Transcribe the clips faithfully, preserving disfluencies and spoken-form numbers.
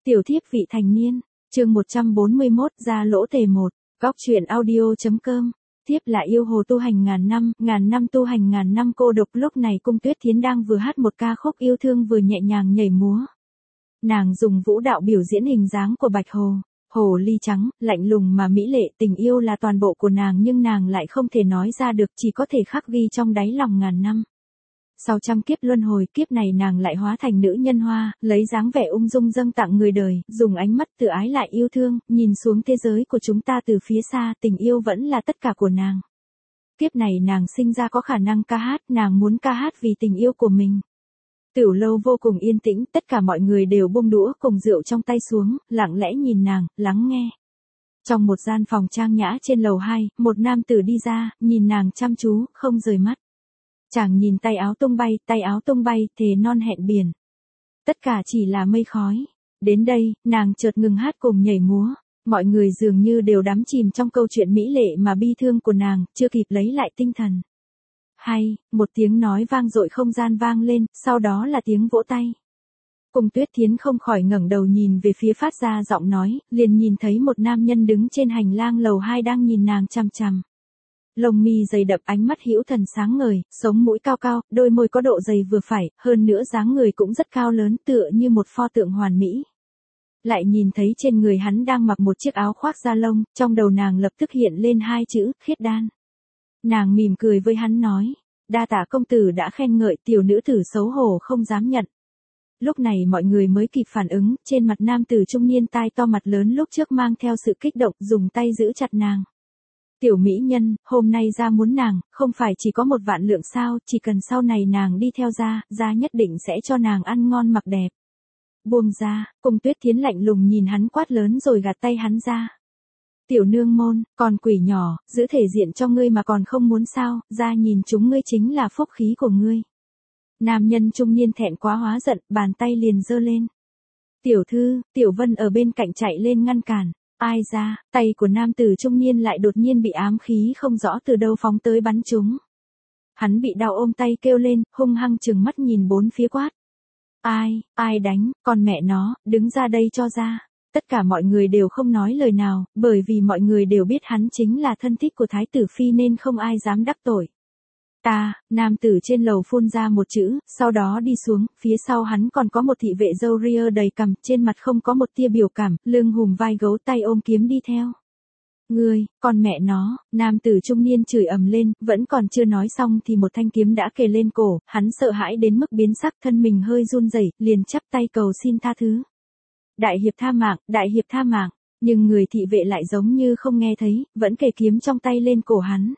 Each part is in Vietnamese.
Tiểu thiếp vị thành niên, chương một trăm bốn mươi mốt ra lỗ tề một, góc truyện audio.com. Thiếp là yêu hồ tu hành ngàn năm, ngàn năm tu hành ngàn năm cô độc. Lúc này Cung Tuyết Thiến đang vừa hát một ca khúc yêu thương vừa nhẹ nhàng nhảy múa. Nàng dùng vũ đạo biểu diễn hình dáng của bạch hồ, hồ ly trắng, lạnh lùng mà mỹ lệ. Tình yêu là toàn bộ của nàng nhưng nàng lại không thể nói ra được, chỉ có thể khắc ghi trong đáy lòng ngàn năm. Sau trăm kiếp luân hồi, kiếp này nàng lại hóa thành nữ nhân hoa, lấy dáng vẻ ung dung dâng tặng người đời, dùng ánh mắt tự ái lại yêu thương, nhìn xuống thế giới của chúng ta từ phía xa. Tình yêu vẫn là tất cả của nàng. Kiếp này nàng sinh ra có khả năng ca hát, nàng muốn ca hát vì tình yêu của mình. Tiểu lâu vô cùng yên tĩnh, tất cả mọi người đều buông đũa cùng rượu trong tay xuống, lặng lẽ nhìn nàng, lắng nghe. Trong một gian phòng trang nhã trên lầu hai, một nam tử đi ra, nhìn nàng chăm chú, không rời mắt. Chàng nhìn tay áo tung bay, tay áo tung bay, thề non hẹn biển. Tất cả chỉ là mây khói. Đến đây, nàng chợt ngừng hát cùng nhảy múa. Mọi người dường như đều đắm chìm trong câu chuyện mỹ lệ mà bi thương của nàng, chưa kịp lấy lại tinh thần. Hay, một tiếng nói vang dội không gian vang lên, sau đó là tiếng vỗ tay. Cung Tuyết Thiến không khỏi ngẩng đầu nhìn về phía phát ra giọng nói, liền nhìn thấy một nam nhân đứng trên hành lang lầu hai đang nhìn nàng chằm chằm. Lông mi dày đậm, ánh mắt hữu thần sáng ngời, sống mũi cao cao, đôi môi có độ dày vừa phải, hơn nữa dáng người cũng rất cao lớn, tựa như một pho tượng hoàn mỹ. Lại nhìn thấy trên người hắn đang mặc một chiếc áo khoác da lông, trong đầu nàng lập tức hiện lên hai chữ, khiết đan. Nàng mỉm cười với hắn nói, đa tạ công tử đã khen ngợi. Tiểu nữ tử xấu hổ không dám nhận. Lúc này mọi người mới kịp phản ứng, trên mặt nam tử trung niên tai to mặt lớn lúc trước mang theo sự kích động, dùng tay giữ chặt nàng. Tiểu mỹ nhân, hôm nay ra muốn nàng, không phải chỉ có một vạn lượng sao, chỉ cần sau này nàng đi theo ra, ra nhất định sẽ cho nàng ăn ngon mặc đẹp. Buông ra, Cung Tuyết Thiến lạnh lùng nhìn hắn quát lớn rồi gạt tay hắn ra. Tiểu nương môn, còn quỷ nhỏ, giữ thể diện cho ngươi mà còn không muốn sao, ra nhìn chúng ngươi chính là phúc khí của ngươi. Nam nhân trung niên thẹn quá hóa giận, bàn tay liền giơ lên. Tiểu thư, Tiểu Vân ở bên cạnh chạy lên ngăn cản. Ai ra, tay của nam tử trung niên lại đột nhiên bị ám khí không rõ từ đâu phóng tới bắn trúng. Hắn bị đau ôm tay kêu lên, hung hăng trừng mắt nhìn bốn phía quát. Ai, ai đánh, con mẹ nó, đứng ra đây cho ra. Tất cả mọi người đều không nói lời nào, bởi vì mọi người đều biết hắn chính là thân thích của Thái tử Phi nên không ai dám đắc tội. Ta, nam tử trên lầu phun ra một chữ, sau đó đi xuống, phía sau hắn còn có một thị vệ râu ria đầy cằm, trên mặt không có một tia biểu cảm, lưng hùm vai gấu, tay ôm kiếm đi theo. Ngươi, con mẹ nó, nam tử trung niên chửi ầm lên, vẫn còn chưa nói xong thì một thanh kiếm đã kề lên cổ, hắn sợ hãi đến mức biến sắc, thân mình hơi run rẩy, liền chắp tay cầu xin tha thứ. Đại hiệp tha mạng, đại hiệp tha mạng, nhưng người thị vệ lại giống như không nghe thấy, vẫn kề kiếm trong tay lên cổ hắn.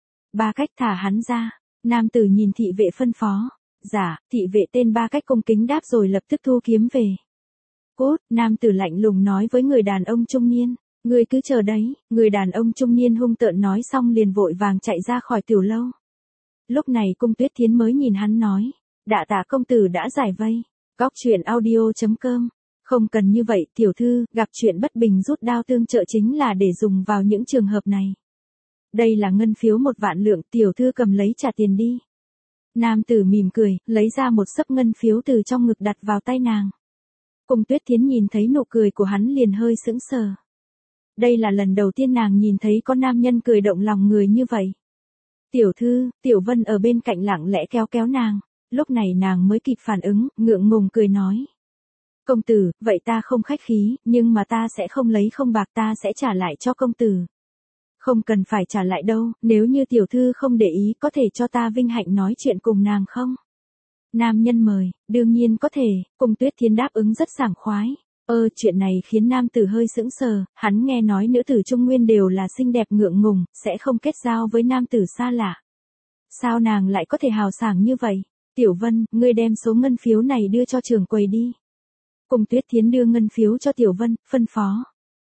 Ba Cách thả hắn ra. Nam tử nhìn thị vệ phân phó. Dạ, thị vệ tên Ba Cách cung kính đáp rồi lập tức thu kiếm về. Cút, nam tử lạnh lùng nói với người đàn ông trung niên. Ngươi cứ chờ đấy, người đàn ông trung niên hung tợn nói xong liền vội vàng chạy ra khỏi tiểu lâu. Lúc này Cung Tuyết Thiến mới nhìn hắn nói. Đạ tạ công tử đã giải vây. Góc truyện audio.com. Không cần như vậy, tiểu thư, gặp chuyện bất bình rút đao tương trợ chính là để dùng vào những trường hợp này. Đây là ngân phiếu một vạn lượng, tiểu thư cầm lấy trả tiền đi. Nam tử mỉm cười, lấy ra một xấp ngân phiếu từ trong ngực đặt vào tay nàng. Cung Tuyết Thiến nhìn thấy nụ cười của hắn liền hơi sững sờ. Đây là lần đầu tiên nàng nhìn thấy có nam nhân cười động lòng người như vậy. Tiểu thư, Tiểu Vân ở bên cạnh lặng lẽ kéo kéo nàng. Lúc này nàng mới kịp phản ứng, ngượng ngùng cười nói. Công tử, vậy ta không khách khí, nhưng mà ta sẽ không lấy không bạc, ta sẽ trả lại cho công tử. Không cần phải trả lại đâu, nếu như tiểu thư không để ý có thể cho ta vinh hạnh nói chuyện cùng nàng không? Nam nhân mời, đương nhiên có thể, Cung Tuyết Thiến đáp ứng rất sảng khoái. Ơ, chuyện này khiến nam tử hơi sững sờ, hắn nghe nói nữ tử Trung Nguyên đều là xinh đẹp ngượng ngùng, sẽ không kết giao với nam tử xa lạ. Sao nàng lại có thể hào sảng như vậy? Tiểu Vân, ngươi đem số ngân phiếu này đưa cho trưởng quầy đi. Cung Tuyết Thiến đưa ngân phiếu cho Tiểu Vân, phân phó.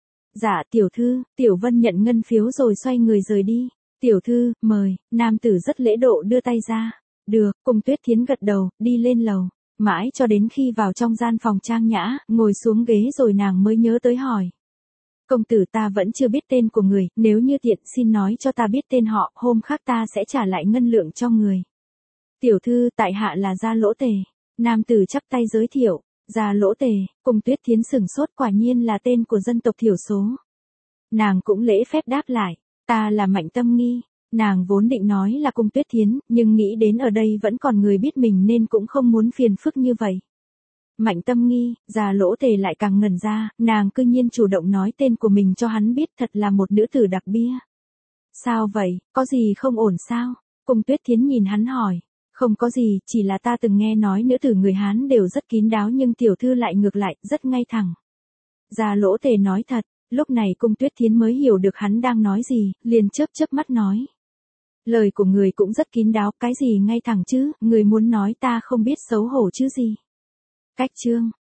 Dạ tiểu thư, Tiểu Vân nhận ngân phiếu rồi xoay người rời đi. Tiểu thư, mời, nam tử rất lễ độ đưa tay ra. Được, Cung Tuyết Thiến gật đầu, đi lên lầu. Mãi cho đến khi vào trong gian phòng trang nhã, ngồi xuống ghế rồi nàng mới nhớ tới hỏi. Công tử ta vẫn chưa biết tên của người, nếu như tiện xin nói cho ta biết tên họ, hôm khác ta sẽ trả lại ngân lượng cho người. Tiểu thư, tại hạ là Gia Lỗ Tề. Nam tử chắp tay giới thiệu. Gia Lỗ Tề, Cung Tuyết Thiến sửng sốt, quả nhiên là tên của dân tộc thiểu số. Nàng cũng lễ phép đáp lại, ta là Mạnh Tâm Nghi. Nàng vốn định nói là Cung Tuyết Thiến, nhưng nghĩ đến ở đây vẫn còn người biết mình nên cũng không muốn phiền phức như vậy. Mạnh Tâm Nghi, Gia Lỗ Tề lại càng ngẩn ra, nàng cư nhiên chủ động nói tên của mình cho hắn biết, thật là một nữ tử đặc bia. Sao vậy, có gì không ổn sao? Cung Tuyết Thiến nhìn hắn hỏi. Không có gì, chỉ là ta từng nghe nói nữ tử người Hán đều rất kín đáo nhưng tiểu thư lại ngược lại, rất ngay thẳng. Gia Lỗ Tề nói thật, lúc này Cung Tuyết Thiến mới hiểu được hắn đang nói gì, liền chớp chớp mắt nói. Lời của người cũng rất kín đáo, cái gì ngay thẳng chứ, người muốn nói ta không biết xấu hổ chứ gì. Cách chương.